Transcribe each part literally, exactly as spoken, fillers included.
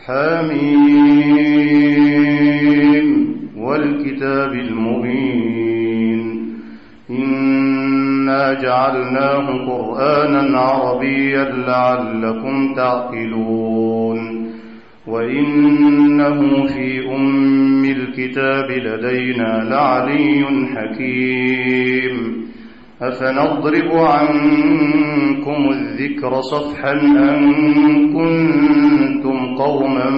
حميم والكتاب المبين إنا جعلناه قرآنا عربيا لعلكم تعقلون وإنه في أم الكتاب لدينا لعلي حكيم أفنضرب عنكم الذكر صفحا أن كنتم قوما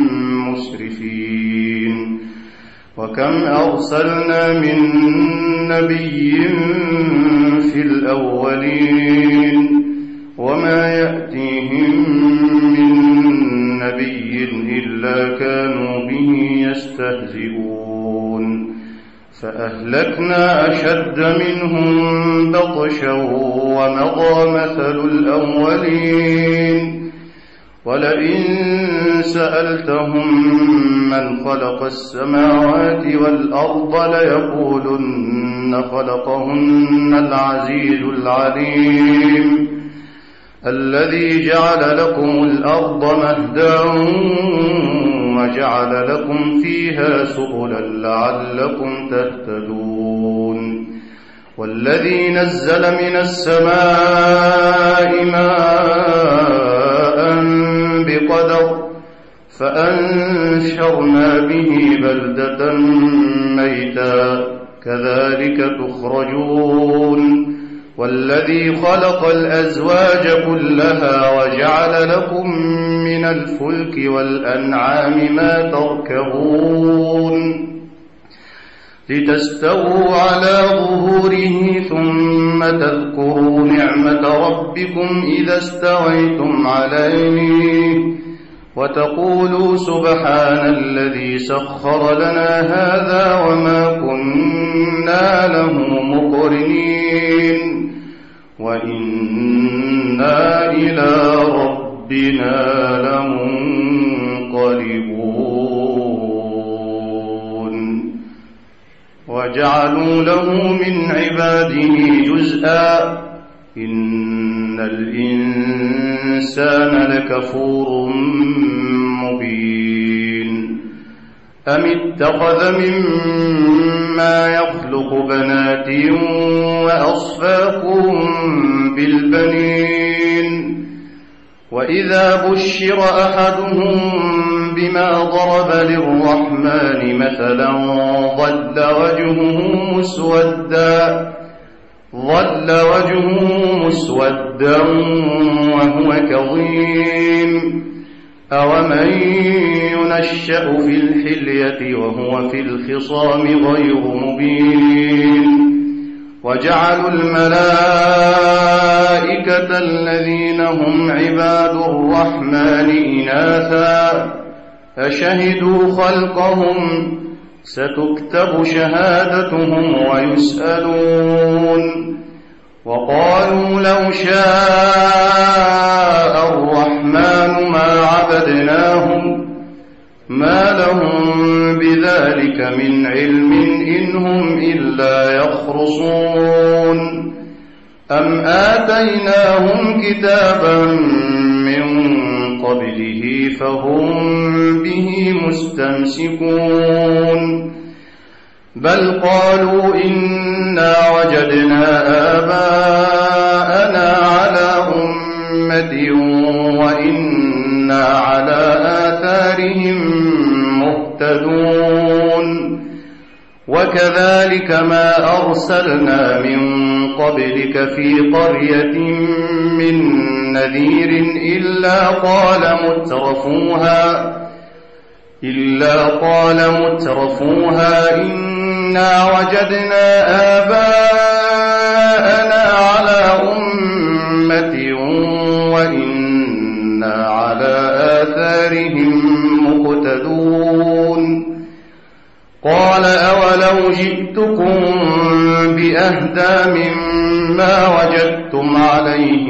مسرفين وكم أرسلنا من نبي في الأولين وما يأتيهم من نبي إلا كانوا به يستهزئون فأهلكنا أشد منهم بطشا ومضى مثل الأولين ولئن سألتهم من خلق السماوات والأرض ليقولن خلقهن العزيز العليم الذي جعل لكم الأرض مهدا وجعل لكم فيها سبلا لعلكم تهتدون والذي نزل من السماء ماء بقدر فأنشرنا به بلدة ميتا كذلك تخرجون والذي خلق الأزواج كلها وجعل لكم من الفلك والأنعام ما تركبون لتستووا على ظهوره ثم تذكروا نعمة ربكم إذا استويتم عليه وتقولوا سبحان الذي سخر لنا هذا وما كنا له مقرنين وإنا إلى ربنا لمنقلبون وجعلوا له من عباده جزءا إن الإنسان لكفور مبين أم اتخذ مما يخلق بنات وأصفاكم بالبنين وإذا بشر أحدهم بما ضرب للرحمن مثلا ظل وجهه مسودا ظل وجهه مسودا وهو كظيم أومن ينشأ في الحلية وهو في الخصام غير مبين وجعلوا الملائكة الذين هم عباد الرحمن إناثا أشهدوا خلقهم ستكتب شهادتهم ويسألون وقالوا لو شاء الرحمن ما عبدناهم ما لهم بذلك من علم إن هم إلا يخرصون أم آتيناهم كتابا من قبله فهم به مستمسكون بل قالوا إنا وجدنا آباءنا على أمة وإنا على آثارهم مهتدون وكذلك ما أرسلنا من قبلك في قرية من نذير إلا قال مترفوها إلا قال مترفوها إنا وجدنا آباءنا على أمة وإنا على آثارهم مقتدون قال أولو جئتكم بأهدى مما وجدتم عليه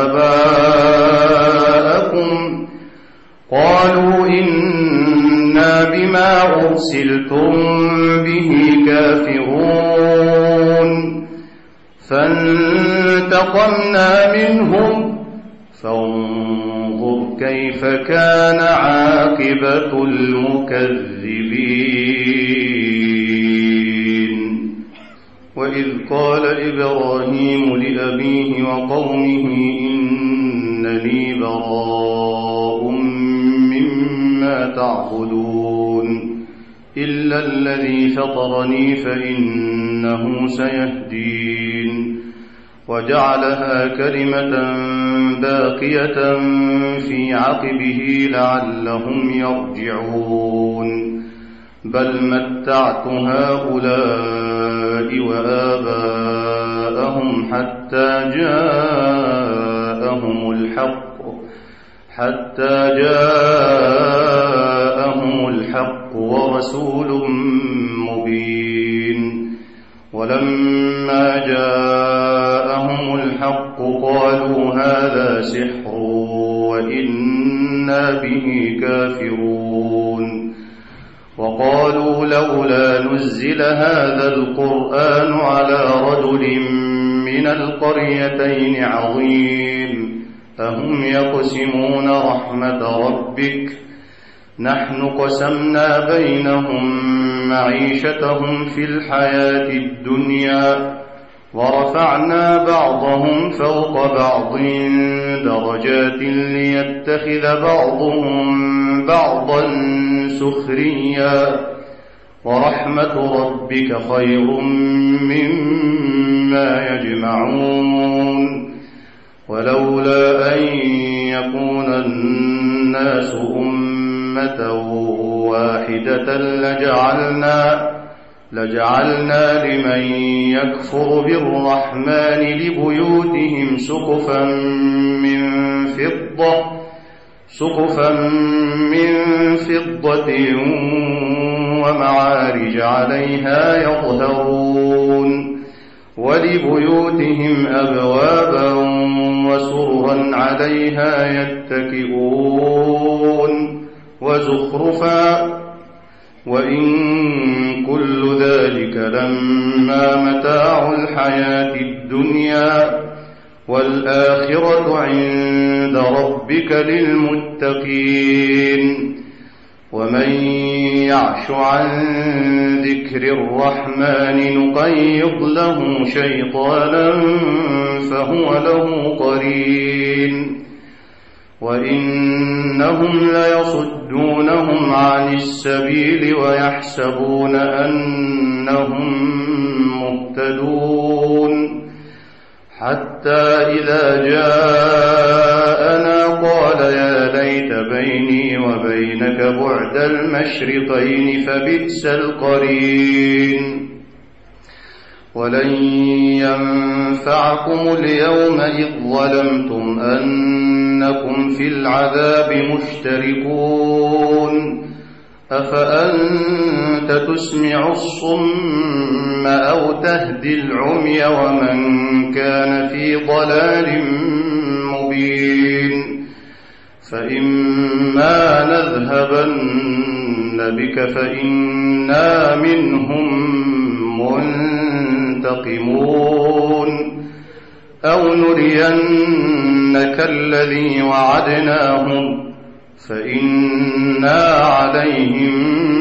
آباءكم قالوا إنا بما أرسلتم به كافرون فانتقمنا منهم فانظر كيف كان عاقبة المكذبين. وإذ قال إبراهيم لأبيه وقومه إنني براء مما تعبدون إلا الذي فطرني فإنه سيهدين. وجعلها كلمة باقية في عقبه لعلهم يرجعون. بل متعت هؤلاء وآباءهم حتى جاءهم الحق حتى جاءهم الحق ورسول مبين. ولما جاءهم الحق قالوا هذا سحر وإنا به كافرون. وقالوا لولا نزل هذا القرآن على رجل من القريتين عظيم أهم يقسمون رحمة ربك نحن قسمنا بينهم معيشتهم في الحياة الدنيا ورفعنا بعضهم فوق بعض درجات ليتخذ بعضهم بعضا سخريا ورحمة ربك خير مما يجمعون. ولولا أن يكون الناس أمة واحدة لجعلنا لجعلنا لمن يكفر بالرحمن لبيوتهم سقفا من فضة سقفا من فضة ومعارج عليها يظهرون. ولبيوتهم أبوابا وسررا عليها يتكئون وزخرفا. وإن كل ذلك لما متاع الحياة الدنيا والآخرة عند ربك للمتقين. ومن يعش عن ذكر الرحمن نقيض له شيطانا فهو له قرين. وإنهم ليصدونهم عن السبيل ويحسبون أنهم مهتدون. حتى إذا جاءنا قال يا ليت بيني وبينك بعد المشرقين فبئس القرين. ولن ينفعكم اليوم إذ ظلمتم أنكم في العذاب مشتركون. أفأنت تسمع الصم أو تهدي العمي ومن كان في ضلال مبين. فإما نذهبن بك فإنا منهم منتقمون أو نرينك الذي وعدناهم فإنا عليهم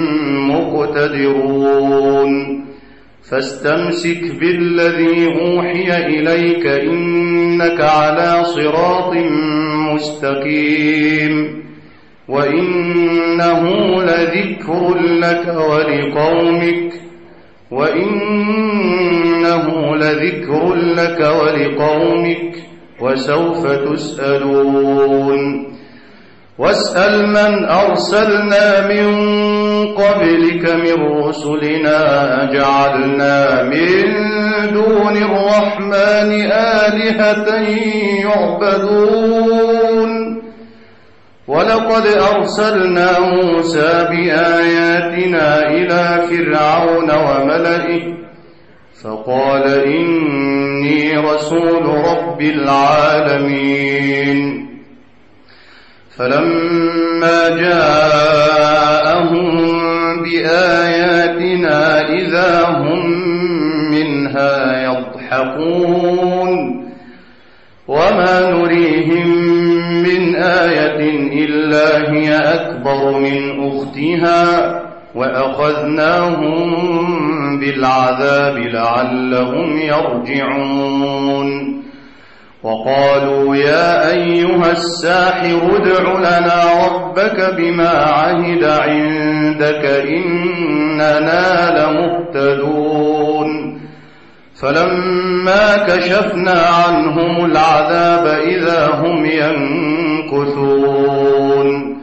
مقتدرون. فاستمسك بالذي أوحي إليك إنك على صراط مستقيم. وإنه لذكر لك ولقومك وإنه لذكر لك ولقومك وسوف تسألون. واسأل من أرسلنا من قبلك من رسلنا أجعلنا من دون الرحمن آلهة يعبدون. ولقد أرسلنا موسى بآياتنا إلى فرعون وملئه فقال إني رسول رب العالمين. فلما جاءهم بآياتنا إذا هم منها يضحكون وما نريهم آية إلا هي أكبر من أختها وأخذناهم بالعذاب لعلهم يرجعون وقالوا يا أيها الساحر ادع لنا ربك بما عهد عندك إننا لمهتدون فلما كشفنا عنهم العذاب إذا هم ينكثون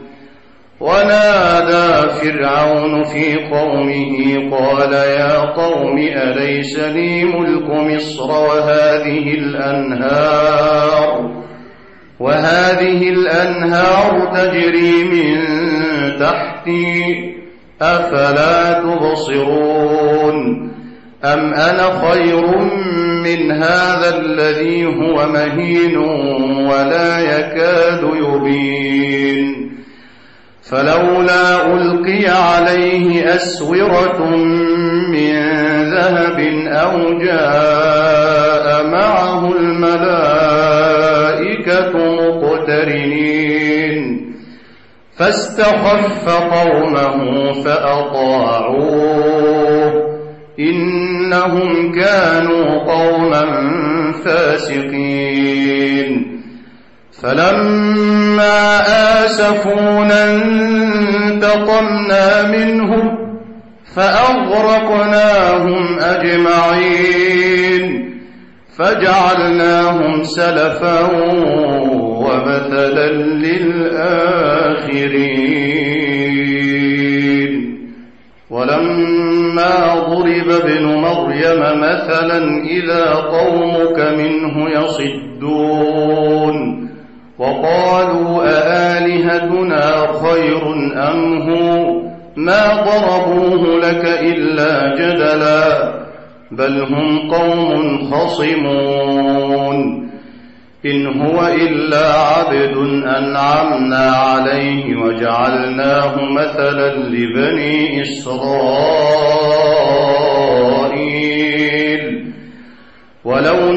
ونادى فرعون في قومه قال يا قوم أليس لي ملك مصر وهذه الأنهار وهذه الأنهار تجري من تحتي أفلا تبصرون أم أنا خير من هذا الذي هو مهين ولا يكاد يبين فلولا ألقي عليه أسورة من ذهب أو جاء معه الملائكة مقترنين فاستخف قومه فأطاعوه إنهم كانوا قوما فاسقين فلما آسفونا انتقمنا منهم فأغرقناهم أجمعين فجعلناهم سلفا ومثلا للآخرين ولما ضرب ابن مريم مثلا إذا قومك منه يصدون وقالوا أآلهتنا خير أم هو ما ضربوه لك إلا جدلا بل هم قوم خصمون إن هو إلا عبد أنعمنا عليه وجعلناه مثلا لبني إسرائيل ولو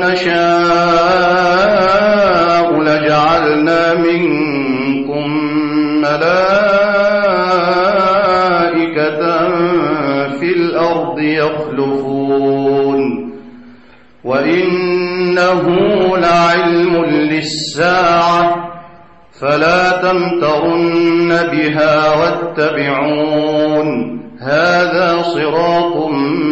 نشاء لجعلنا منكم ملائكة في الأرض يخلفون وإنه لعلم للساعة فلا تمترن بها واتبعون هذا صراط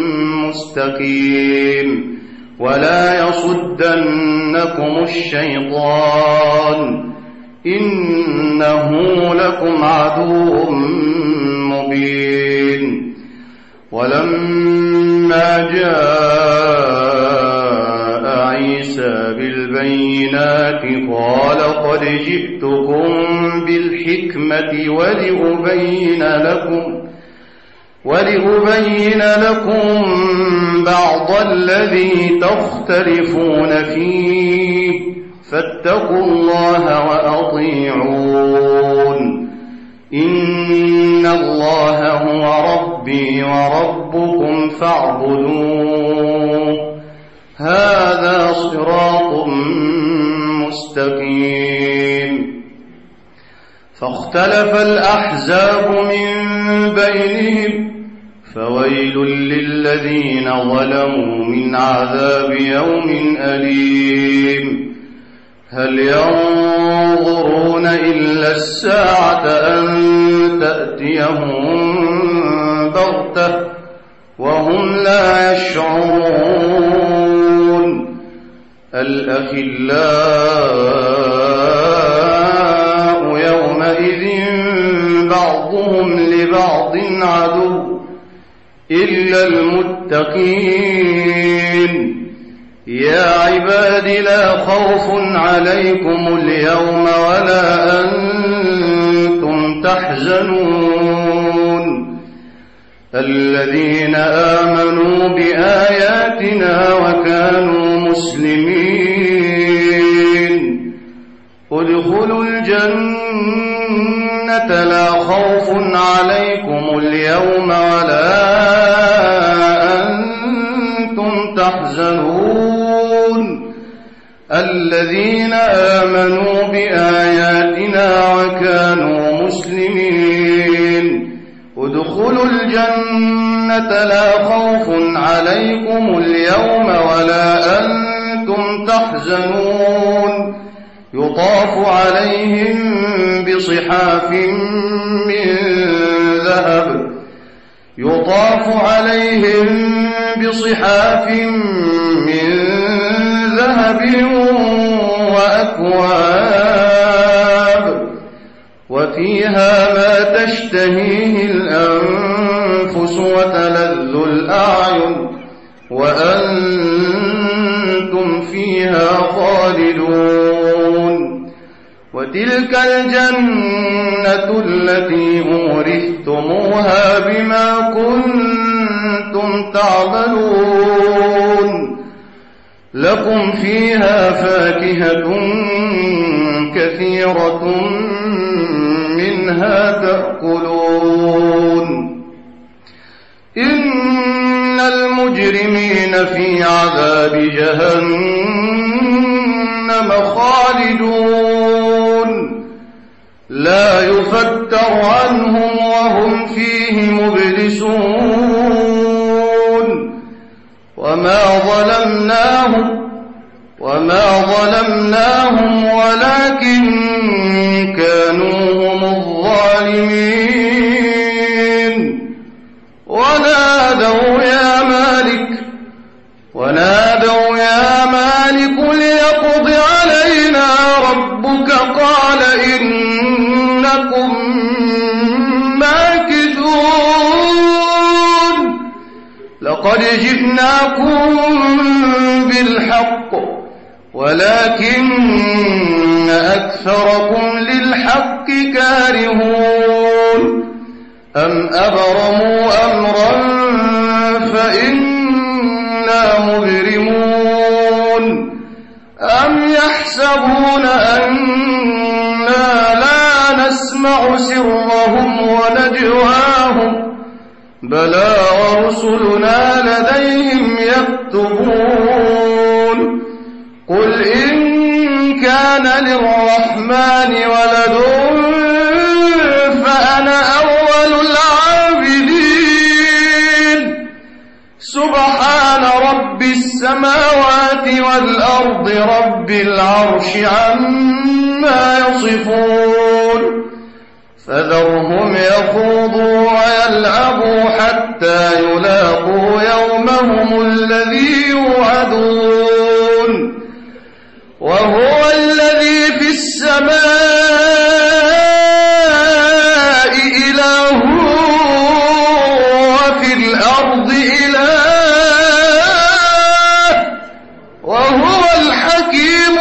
مستقيم ولا يصدنكم الشيطان إنه لكم عدو مبين ولما جاء عيسى بالبينات قال قد جئتكم بالحكمة ولأبين لكم ولأبين لكم بعض الذي تختلفون فيه فاتقوا الله وأطيعون إن الله هو ربي وربكم فاعبدوه هذا صراط مستقيم فاختلف الأحزاب من بينهم فويل للذين ظلموا من عذاب يوم أليم هل ينظرون إلا الساعة أن تأتيهم بغتة وهم لا يشعرون الأخلاء يومئذ بعضهم لبعض عدو إلا المتقين يا عباد لا خوف عليكم اليوم ولا أنتم تحزنون الذين آمنوا بآياتنا وكانوا مسلمين ادخلوا الجنة لا خوف عليكم اليوم ولا أنتم تحزنون الذين آمنوا بآياتنا وكانوا مسلمين ادخلوا الجنة لا خوف عليكم اليوم ولا أنتم تحزنون يطاف عليهم بصحاف من ذهب يطاف عليهم بصحاف من ذهب وأكواب وفيها ما تشتهيه الأنفس وتلذ الأعين وأنتم فيها خالدون وتلك الجنة التي أورثتموها بما كنتم تعملون لكم فيها فاكهة كثيرة منها تأكلون إن المجرمين في عذاب جهنم خالدون لا يفتر عنهم وهم فيه مبلسون وما ظلمناهم وما ظلمناهم ولكن كانوا هم الظالمين ونادوا يا مالك ونادوا يا مالك ليقض علينا ربك قال إنكم ماكثون لقد جئناكم بالحق ولكن أكثركم للحق كارهون أم أبرموا أمرا فإنا مبرمون أم يحسبون أنا لا نسمع سرهم ونجواهم بلى ورسلنا لديهم يكتبون قل إن كان للرحمن ولد فأنا أول العابدين سبحان رب السماوات والأرض رب العرش عما يصفون فذرهم يخوضوا ويلعبوا حتى يلاقوا يومهم الذي يوعدون وهو الذي في السماء إله وفي الأرض إله وهو الحكيم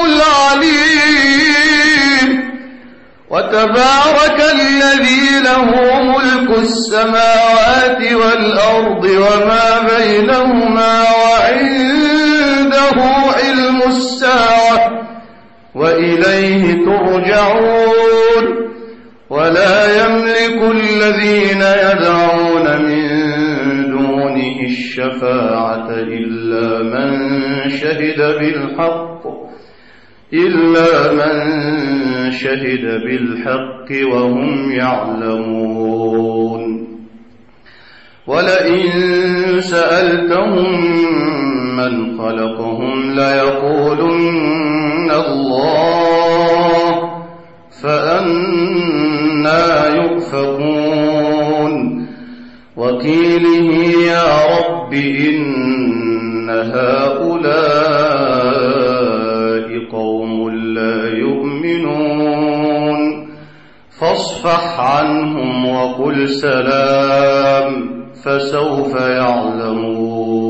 العليم وتبارك الذي له ملك السماوات والأرض وما بينهما وعنده علم الساعة وإليه ترجعون ولا يملك الذين يدعون من دونه الشفاعة إلا من شهد بالحق إلا من شهد بالحق وهم يعلمون ولئن سألتهم من خلقهم ليقولن الله فأنى يؤفكون وقيله يا رب إن هؤلاء قوم لا يؤمنون فاصفح عنهم وقل سلام فسوف يعلمون